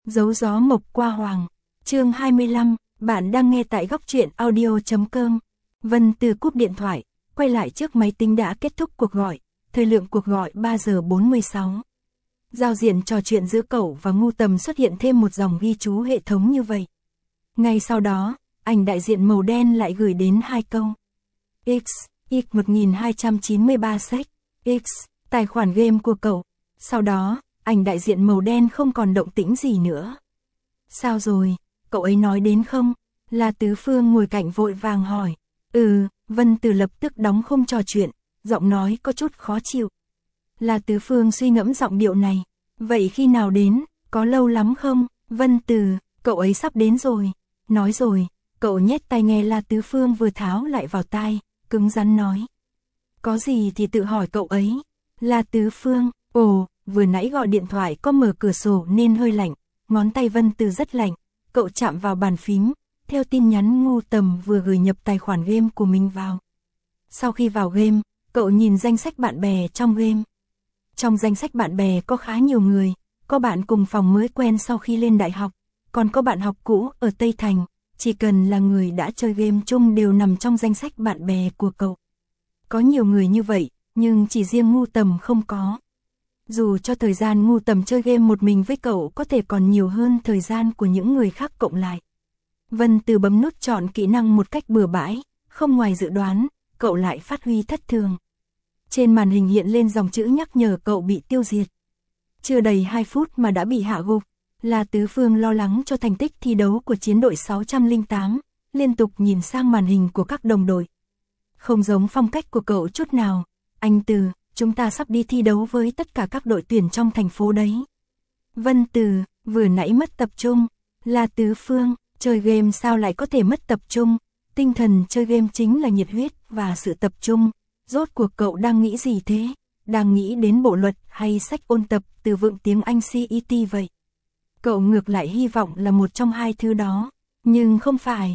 Dấu gió mộc qua hoàng. Chương 25, bạn đang nghe tại góc truyện audio.com. Vân Từ cúp điện thoại, quay lại trước máy tính đã kết thúc cuộc gọi, thời lượng cuộc gọi 3 giờ 46. Giao diện trò chuyện giữa cậu và Ngu Tầm xuất hiện thêm một dòng ghi chú hệ thống như vậy. Ngay sau đó, ảnh đại diện màu đen lại gửi đến 2 câu. X 1293 sec, X, tài khoản game của cậu. Sau đó, ảnh đại diện màu đen không còn động tĩnh gì nữa. Sao rồi, cậu ấy nói đến không? La Tứ Phương ngồi cạnh vội vàng hỏi. Vân Từ lập tức đóng khung trò chuyện, giọng nói có chút khó chịu. La Tứ Phương suy ngẫm giọng điệu này. Vậy khi nào đến, có lâu lắm không? Vân Từ, cậu ấy sắp đến rồi. Nói rồi, cậu nhét tai nghe La Tứ Phương vừa tháo lại vào tai, cứng rắn nói. Có gì thì tự hỏi cậu ấy. La Tứ Phương, vừa nãy gọi điện thoại có mở cửa sổ nên hơi lạnh, ngón tay Vân Từ rất lạnh, cậu chạm vào bàn phím, theo tin nhắn Ngu Tầm vừa gửi nhập tài khoản game của mình vào. Sau khi vào game, cậu nhìn danh sách bạn bè trong game. Trong danh sách bạn bè có khá nhiều người, có bạn cùng phòng mới quen sau khi lên đại học, còn có bạn học cũ ở Tây Thành, chỉ cần là người đã chơi game chung đều nằm trong danh sách bạn bè của cậu. Có nhiều người như vậy, nhưng chỉ riêng Ngu Tầm không có. Dù cho thời gian Ngu Tầm chơi game một mình với cậu có thể còn nhiều hơn thời gian của những người khác cộng lại. Vân Từ bấm nút chọn kỹ năng một cách bừa bãi, không ngoài dự đoán, cậu lại phát huy thất thường. Trên màn hình hiện lên dòng chữ nhắc nhở cậu bị tiêu diệt. Chưa đầy 2 phút mà đã bị hạ gục, La Tứ Phương lo lắng cho thành tích thi đấu của chiến đội 608, liên tục nhìn sang màn hình của các đồng đội. Không giống phong cách của cậu chút nào, anh Từ, chúng ta sắp đi thi đấu với tất cả các đội tuyển trong thành phố đấy. Vân Từ, vừa nãy mất tập trung. La Tứ Phương, chơi game sao lại có thể mất tập trung, tinh thần chơi game chính là nhiệt huyết và sự tập trung. Rốt cuộc cậu đang nghĩ gì thế? Đang nghĩ đến bộ luật hay sách ôn tập từ vựng tiếng Anh CET vậy? Cậu ngược lại hy vọng là một trong hai thứ đó, nhưng không phải.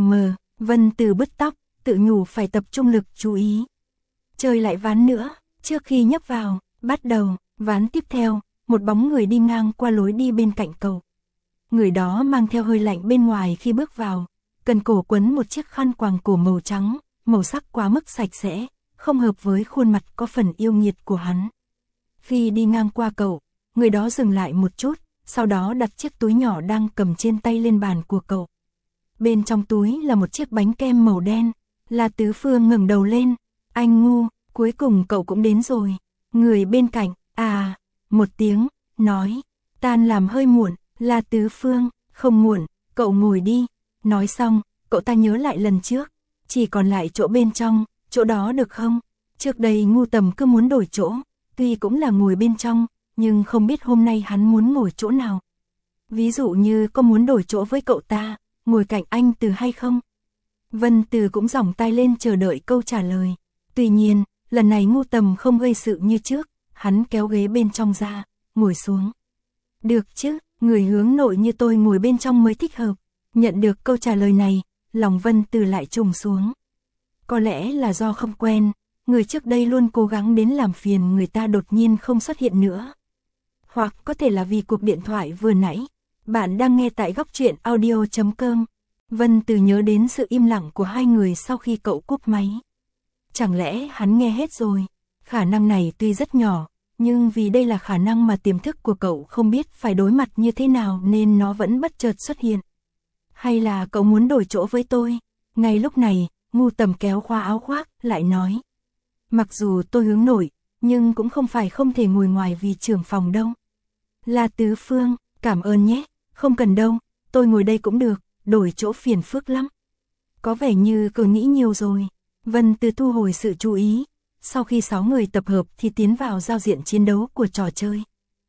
Vân Từ bứt tóc, tự nhủ phải tập trung lực chú ý. Chơi lại ván nữa, trước khi nhấp vào, bắt đầu, ván tiếp theo, một bóng người đi ngang qua lối đi bên cạnh cậu. Người đó mang theo hơi lạnh bên ngoài khi bước vào, cần cổ quấn một chiếc khăn quàng cổ màu trắng, màu sắc quá mức sạch sẽ, không hợp với khuôn mặt có phần yêu nghiệt của hắn. Khi đi ngang qua cậu, người đó dừng lại một chút, sau đó đặt chiếc túi nhỏ đang cầm trên tay lên bàn của cậu. Bên trong túi là một chiếc bánh kem màu đen. La Tứ Phương ngẩng đầu lên. Anh Ngu, cuối cùng cậu cũng đến rồi. Người bên cạnh, một tiếng, nói. Tan làm hơi muộn. La Tứ Phương, không muộn, cậu ngồi đi. Nói xong, cậu ta nhớ lại lần trước. Chỉ còn lại chỗ bên trong, chỗ đó được không? Trước đây Ngu Tầm cứ muốn đổi chỗ, tuy cũng là ngồi bên trong, nhưng không biết hôm nay hắn muốn ngồi chỗ nào. Ví dụ như có muốn đổi chỗ với cậu ta, ngồi cạnh anh Từ hay không? Vân Từ cũng giỏng tai lên chờ đợi câu trả lời. Tuy nhiên, lần này Ngu Tầm không gây sự như trước, hắn kéo ghế bên trong ra, ngồi xuống. Được chứ, người hướng nội như tôi ngồi bên trong mới thích hợp. Nhận được câu trả lời này, lòng Vân Từ lại trùng xuống. Có lẽ là do không quen, người trước đây luôn cố gắng đến làm phiền người ta đột nhiên không xuất hiện nữa. Hoặc có thể là vì cuộc điện thoại vừa nãy. Bạn đang nghe tại góc truyện audio.com. Vân Từ nhớ đến sự im lặng của hai người sau khi cậu cúp máy. Chẳng lẽ hắn nghe hết rồi? Khả năng này tuy rất nhỏ, nhưng vì đây là khả năng mà tiềm thức của cậu không biết phải đối mặt như thế nào nên nó vẫn bất chợt xuất hiện. Hay là cậu muốn đổi chỗ với tôi? Ngay lúc này, Ngu Tầm kéo khoa áo khoác, lại nói. Mặc dù tôi hướng nội, nhưng cũng không phải không thể ngồi ngoài vì trưởng phòng đâu. La Tứ Phương, cảm ơn nhé, không cần đâu, tôi ngồi đây cũng được, đổi chỗ phiền phức lắm. Có vẻ như cậu nghĩ nhiều rồi. Vân Từ thu hồi sự chú ý, sau khi 6 người tập hợp thì tiến vào giao diện chiến đấu của trò chơi.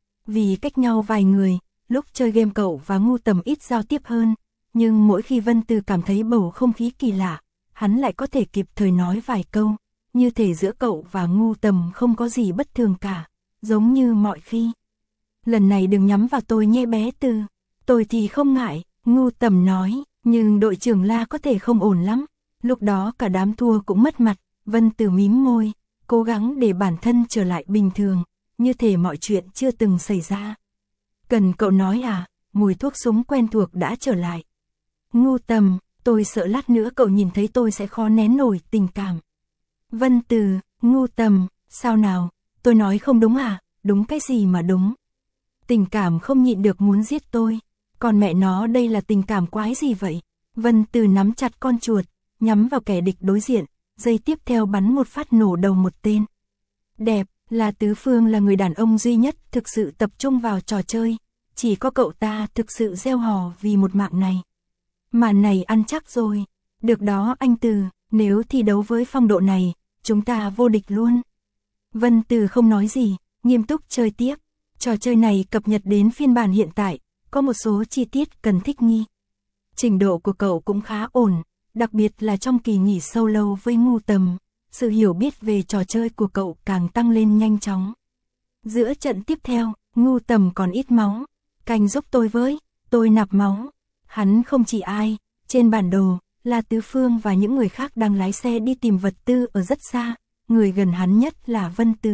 Vì cách nhau vài người, lúc chơi game cậu và Ngu Tầm ít giao tiếp hơn, nhưng mỗi khi Vân Từ cảm thấy bầu không khí kỳ lạ, hắn lại có thể kịp thời nói vài câu, như thể giữa cậu và Ngu Tầm không có gì bất thường cả, giống như mọi khi. Lần này đừng nhắm vào tôi nhé bé Từ. Tôi thì không ngại, Ngu Tầm nói, nhưng đội trưởng La có thể không ổn lắm. Lúc đó cả đám thua cũng mất mặt. Vân Từ mím môi, cố gắng để bản thân trở lại bình thường, như thể mọi chuyện chưa từng xảy ra. Cần cậu nói à? mùi thuốc súng quen thuộc đã trở lại. Ngu Tầm, tôi sợ lát nữa cậu nhìn thấy tôi sẽ khó nén nổi tình cảm. Vân Từ, Ngu Tầm, sao nào, tôi nói không đúng à, đúng cái gì mà đúng. Tình cảm không nhịn được muốn giết tôi, còn mẹ nó đây là tình cảm quái gì vậy. Vân Từ nắm chặt con chuột, nhắm vào kẻ địch đối diện, giây tiếp theo bắn một phát nổ đầu một tên. Đẹp, La Tứ Phương là người đàn ông duy nhất thực sự tập trung vào trò chơi, chỉ có cậu ta thực sự gieo hò vì một mạng này. Màn này ăn chắc rồi, được đó anh Từ, nếu thi đấu với phong độ này, chúng ta vô địch luôn. Vân Từ không nói gì, nghiêm túc chơi tiếp. Trò chơi này cập nhật đến phiên bản hiện tại, có một số chi tiết cần thích nghi. Trình độ của cậu cũng khá ổn, đặc biệt là trong kỳ nghỉ sâu lâu với Ngu Tầm, sự hiểu biết về trò chơi của cậu càng tăng lên nhanh chóng. Giữa trận tiếp theo, Ngu Tầm còn ít máu, canh giúp tôi với, tôi nạp máu. Hắn không chỉ ai, trên bản đồ, La Tứ Phương và những người khác đang lái xe đi tìm vật tư ở rất xa, người gần hắn nhất là Vân Từ.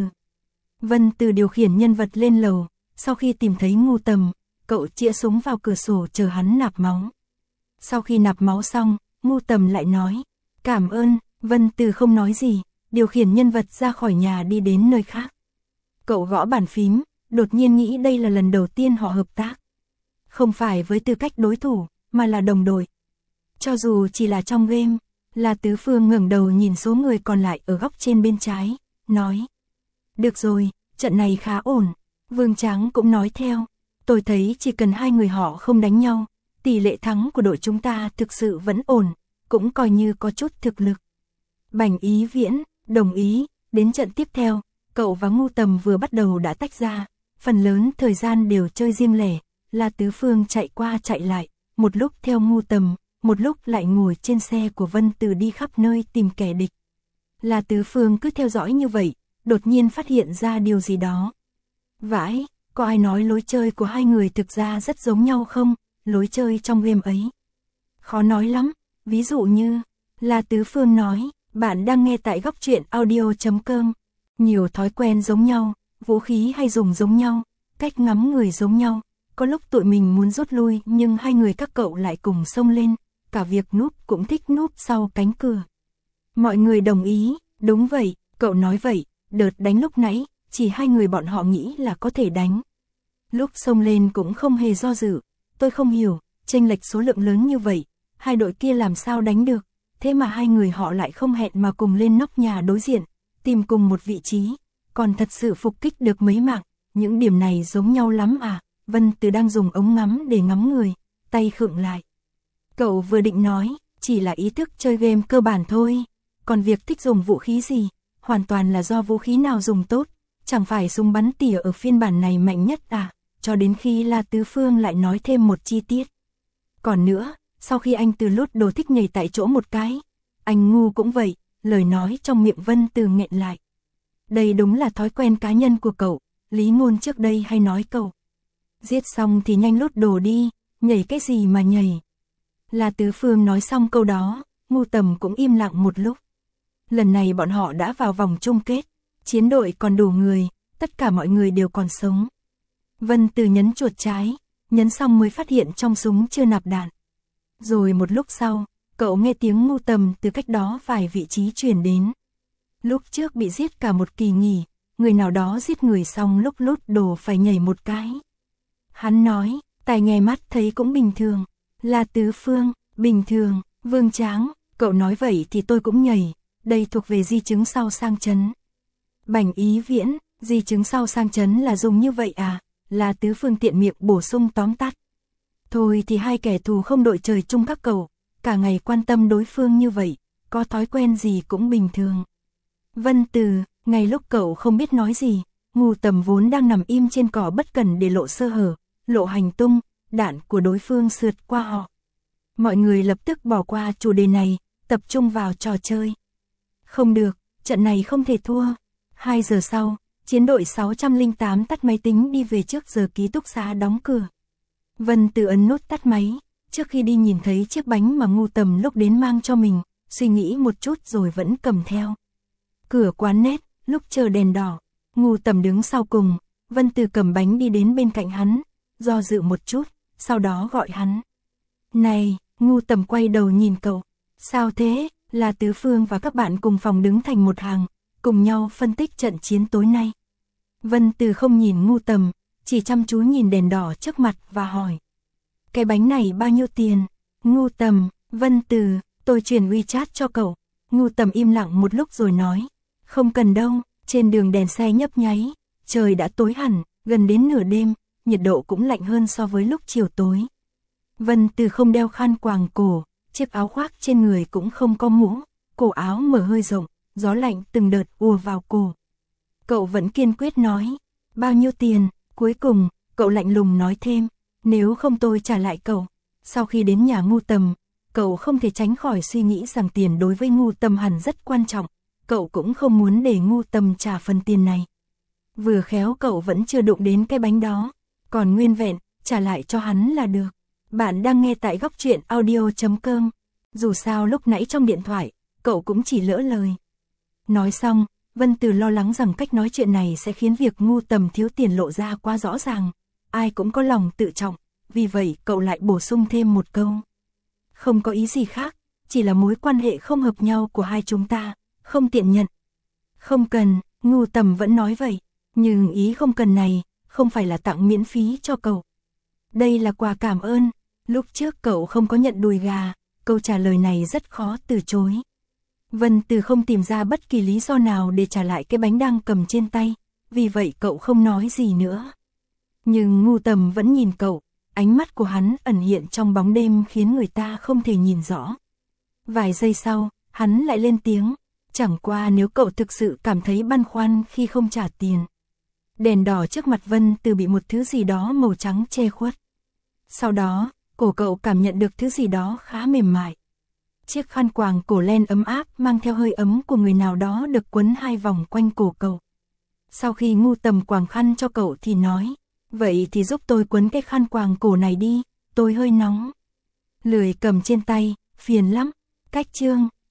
Vân Từ điều khiển nhân vật lên lầu, sau khi tìm thấy Ngu Tầm, cậu chĩa súng vào cửa sổ chờ hắn nạp máu. Sau khi nạp máu xong, Ngu Tầm lại nói, cảm ơn, Vân Từ không nói gì, điều khiển nhân vật ra khỏi nhà đi đến nơi khác. Cậu gõ bàn phím, đột nhiên nghĩ đây là lần đầu tiên họ hợp tác. Không phải với tư cách đối thủ, mà là đồng đội. Cho dù chỉ là trong game, La Tứ Phương ngẩng đầu nhìn số người còn lại ở góc trên bên trái, nói. Được rồi, trận này khá ổn. Vương Tráng cũng nói theo, tôi thấy chỉ cần hai người họ không đánh nhau, tỷ lệ thắng của đội chúng ta thực sự vẫn ổn, cũng coi như có chút thực lực. Bành Ý Viễn, đồng ý, đến trận tiếp theo, cậu và Ngu Tầm vừa bắt đầu đã tách ra, phần lớn thời gian đều chơi riêng lẻ, La Tứ Phương chạy qua chạy lại, một lúc theo Ngu Tầm, một lúc lại ngồi trên xe của Vân Từ đi khắp nơi tìm kẻ địch. La Tứ Phương cứ theo dõi như vậy, đột nhiên phát hiện ra điều gì đó. Vãi, có ai nói lối chơi của hai người thực ra rất giống nhau không, lối chơi trong game ấy? Khó nói lắm, ví dụ như, La Tứ Phương nói, bạn đang nghe tại góc truyện audio.com, nhiều thói quen giống nhau, vũ khí hay dùng giống nhau, cách ngắm người giống nhau, có lúc tụi mình muốn rút lui nhưng hai người các cậu lại cùng xông lên, cả việc núp cũng thích núp sau cánh cửa. Mọi người đồng ý, đúng vậy, cậu nói vậy, đợt đánh lúc nãy, chỉ hai người bọn họ nghĩ là có thể đánh. Lúc xông lên cũng không hề do dự, tôi không hiểu, chênh lệch số lượng lớn như vậy, hai đội kia làm sao đánh được, thế mà hai người họ lại không hẹn mà cùng lên nóc nhà đối diện, tìm cùng một vị trí, còn thật sự phục kích được mấy mạng, những điểm này giống nhau lắm à. Vân Từ đang dùng ống ngắm để ngắm người, tay khựng lại. Cậu vừa định nói, chỉ là ý thức chơi game cơ bản thôi, còn việc thích dùng vũ khí gì, hoàn toàn là do vũ khí nào dùng tốt, chẳng phải súng bắn tỉa ở phiên bản này mạnh nhất à, cho đến khi La Tứ Phương lại nói thêm một chi tiết. Còn nữa, sau khi anh Từ lút đồ thích nhảy tại chỗ một cái, anh Ngu cũng vậy, lời nói trong miệng Vân Từ nghẹn lại. Đây đúng là thói quen cá nhân của cậu, Lý Ngôn trước đây hay nói cậu. Giết xong thì nhanh lút đồ đi, nhảy cái gì mà nhảy. La Tứ Phương nói xong câu đó, Ngu Tầm cũng im lặng một lúc. Lần này bọn họ đã vào vòng chung kết, chiến đội còn đủ người, tất cả mọi người đều còn sống. Vân Từ nhấn chuột trái, nhấn xong mới phát hiện trong súng chưa nạp đạn. Rồi một lúc sau, cậu nghe tiếng Ngu Tầm từ cách đó vài vị trí truyền đến. Lúc trước bị giết cả một kỳ nghỉ, người nào đó giết người xong lúc lút đồ phải nhảy một cái. Hắn nói, tai nghe mắt thấy cũng bình thường. La Tứ Phương, bình thường. Vương Tráng, cậu nói vậy thì tôi cũng nhảy, đây thuộc về di chứng sau sang chấn. Bành Ý Viễn, di chứng sau sang chấn là dùng như vậy à? La Tứ Phương tiện miệng bổ sung tóm tắt. Thôi thì hai kẻ thù không đội trời chung các cậu, cả ngày quan tâm đối phương như vậy, có thói quen gì cũng bình thường. Vân Từ, ngay lúc cậu không biết nói gì, Ngu Tầm vốn đang nằm im trên cỏ bất cần để lộ sơ hở, lộ hành tung, đạn của đối phương sượt qua họ. Mọi người lập tức bỏ qua chủ đề này, tập trung vào trò chơi. Không được, trận này không thể thua. 2 giờ sau, chiến đội 608 tắt máy tính đi về trước giờ ký túc xá đóng cửa. Vân Từ ấn nút tắt máy, trước khi đi nhìn thấy chiếc bánh mà Ngu Tầm lúc đến mang cho mình, suy nghĩ một chút rồi vẫn cầm theo. Cửa quán nét, lúc chờ đèn đỏ, Ngu Tầm đứng sau cùng, Vân Từ cầm bánh đi đến bên cạnh hắn, do dự một chút, sau đó gọi hắn. Này, Ngu Tầm quay đầu nhìn cậu. Sao thế? Là Tứ Phương và các bạn cùng phòng đứng thành một hàng, cùng nhau phân tích trận chiến tối nay. Vân Từ không nhìn Ngu Tầm, chỉ chăm chú nhìn đèn đỏ trước mặt và hỏi. Cái bánh này bao nhiêu tiền? Ngu Tầm, Vân Từ, tôi chuyển WeChat cho cậu. Ngu Tầm im lặng một lúc rồi nói. Không cần đâu, trên đường đèn xe nhấp nháy, trời đã tối hẳn, gần đến nửa đêm, nhiệt độ cũng lạnh hơn so với lúc chiều tối. Vân Từ không đeo khăn quàng cổ, chiếc áo khoác trên người cũng không có mũ, cổ áo mở hơi rộng, gió lạnh từng đợt ùa vào cổ. Cậu vẫn kiên quyết nói, bao nhiêu tiền? Cuối cùng, cậu lạnh lùng nói thêm, nếu không tôi trả lại cậu. Sau khi đến nhà Ngu Tầm, cậu không thể tránh khỏi suy nghĩ rằng tiền đối với Ngu Tầm hẳn rất quan trọng, cậu cũng không muốn để Ngu Tầm trả phần tiền này. Vừa khéo cậu vẫn chưa đụng đến cái bánh đó, còn nguyên vẹn, trả lại cho hắn là được. Bạn đang nghe tại Góc Truyện Audio.com. Dù sao lúc nãy trong điện thoại, cậu cũng chỉ lỡ lời. Nói xong, Vân Từ lo lắng rằng cách nói chuyện này sẽ khiến việc Ngu Tầm thiếu tiền lộ ra quá rõ ràng. Ai cũng có lòng tự trọng, vì vậy cậu lại bổ sung thêm một câu. Không có ý gì khác, chỉ là mối quan hệ không hợp nhau của hai chúng ta, không tiện nhận. Không cần, Ngu Tầm vẫn nói vậy, nhưng ý không cần này, không phải là tặng miễn phí cho cậu. Đây là quà cảm ơn, lúc trước cậu không có nhận đùi gà, câu trả lời này rất khó từ chối. Vân Từ không tìm ra bất kỳ lý do nào để trả lại cái bánh đang cầm trên tay, vì vậy cậu không nói gì nữa. Nhưng Ngu Tầm vẫn nhìn cậu, ánh mắt của hắn ẩn hiện trong bóng đêm khiến người ta không thể nhìn rõ. Vài giây sau, hắn lại lên tiếng, chẳng qua nếu cậu thực sự cảm thấy băn khoăn khi không trả tiền. Đèn đỏ trước mặt Vân Từ bị một thứ gì đó màu trắng che khuất. Sau đó, cổ cậu cảm nhận được thứ gì đó khá mềm mại. Chiếc khăn quàng cổ len ấm áp mang theo hơi ấm của người nào đó được quấn 2 vòng quanh cổ cậu. Sau khi Ngu Tầm quàng khăn cho cậu thì nói, vậy thì giúp tôi quấn cái khăn quàng cổ này đi, tôi hơi nóng. Lười cầm trên tay, phiền lắm. Cách chương